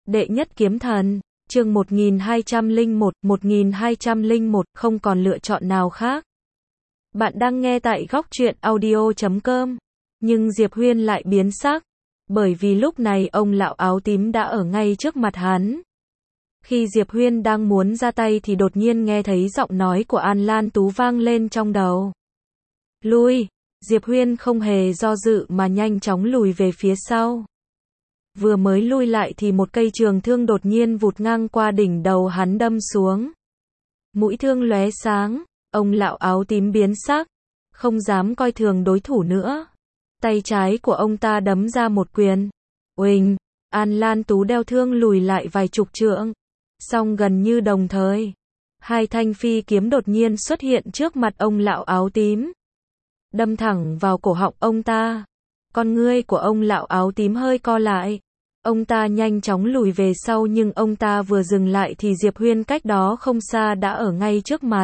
Đệ nhất kiếm thần, chương 1201, không còn lựa chọn nào khác. Bạn đang nghe tại góc truyện audio.com. Nhưng Diệp Huyên lại biến sắc, bởi vì lúc này ông lão áo tím đã ở ngay trước mặt hắn. Khi Diệp Huyên đang muốn ra tay thì đột nhiên nghe thấy giọng nói của An Lan Tú vang lên trong đầu. Lui, Diệp Huyên không hề do dự mà nhanh chóng lùi về phía sau. Vừa mới lui lại thì một cây trường thương đột nhiên vụt ngang qua đỉnh đầu hắn đâm xuống. Mũi thương lóe sáng, ông lão áo tím biến sắc, không dám coi thường đối thủ nữa. Tay trái của ông ta đấm ra một quyền. Uỳnh, An Lan Tú đeo thương lùi lại vài chục trượng. Song gần như đồng thời, hai thanh phi kiếm đột nhiên xuất hiện trước mặt ông lão áo tím. Đâm thẳng vào cổ họng ông ta. Con ngươi của ông lão áo tím hơi co lại. Ông ta nhanh chóng lùi về sau nhưng ông ta vừa dừng lại thì Diệp Huyên cách đó không xa đã ở ngay trước mặt.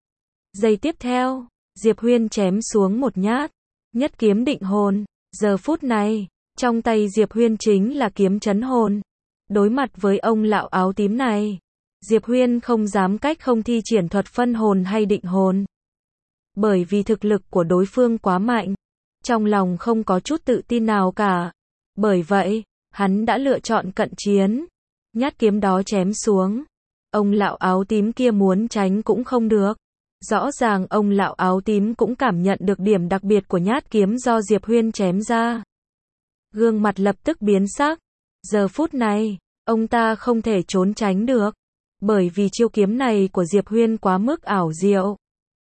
Giây tiếp theo, Diệp Huyên chém xuống một nhát. Nhất kiếm định hồn. Giờ phút này, trong tay Diệp Huyên chính là kiếm chấn hồn. Đối mặt với ông lão áo tím này, Diệp Huyên không dám cách không thi triển thuật phân hồn hay định hồn. Bởi vì thực lực của đối phương quá mạnh, trong lòng không có chút tự tin nào cả. Bởi vậy, hắn đã lựa chọn cận chiến. Nhát kiếm đó chém xuống, ông lão áo tím kia muốn tránh cũng không được. Rõ ràng ông lão áo tím cũng cảm nhận được điểm đặc biệt của nhát kiếm do Diệp Huyên chém ra. Gương mặt lập tức biến sắc. Giờ phút này, ông ta không thể trốn tránh được, bởi vì chiêu kiếm này của Diệp Huyên quá mức ảo diệu.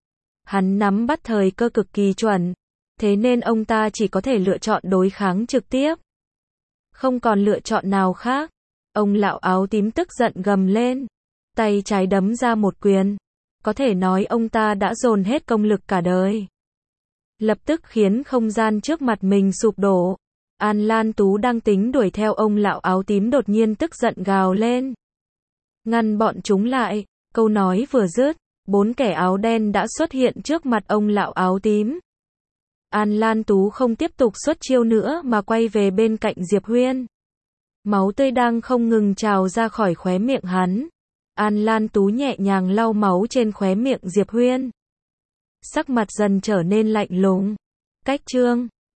Hắn nắm bắt thời cơ cực kỳ chuẩn, thế nên ông ta chỉ có thể lựa chọn đối kháng trực tiếp. Không còn lựa chọn nào khác. Ông lão áo tím tức giận gầm lên, tay trái đấm ra một quyền. Có thể nói ông ta đã dồn hết công lực cả đời. Lập tức khiến không gian trước mặt mình sụp đổ. An Lan Tú đang tính đuổi theo ông lão áo tím đột nhiên tức giận gào lên. Ngăn bọn chúng lại, câu nói vừa dứt, 4 kẻ áo đen đã xuất hiện trước mặt ông lão áo tím. An Lan Tú không tiếp tục xuất chiêu nữa mà quay về bên cạnh Diệp Huyên. Máu tươi đang không ngừng trào ra khỏi khóe miệng hắn. An Lan Tú nhẹ nhàng lau máu trên khóe miệng Diệp Huyên. Sắc mặt dần trở nên lạnh lùng. Cách chương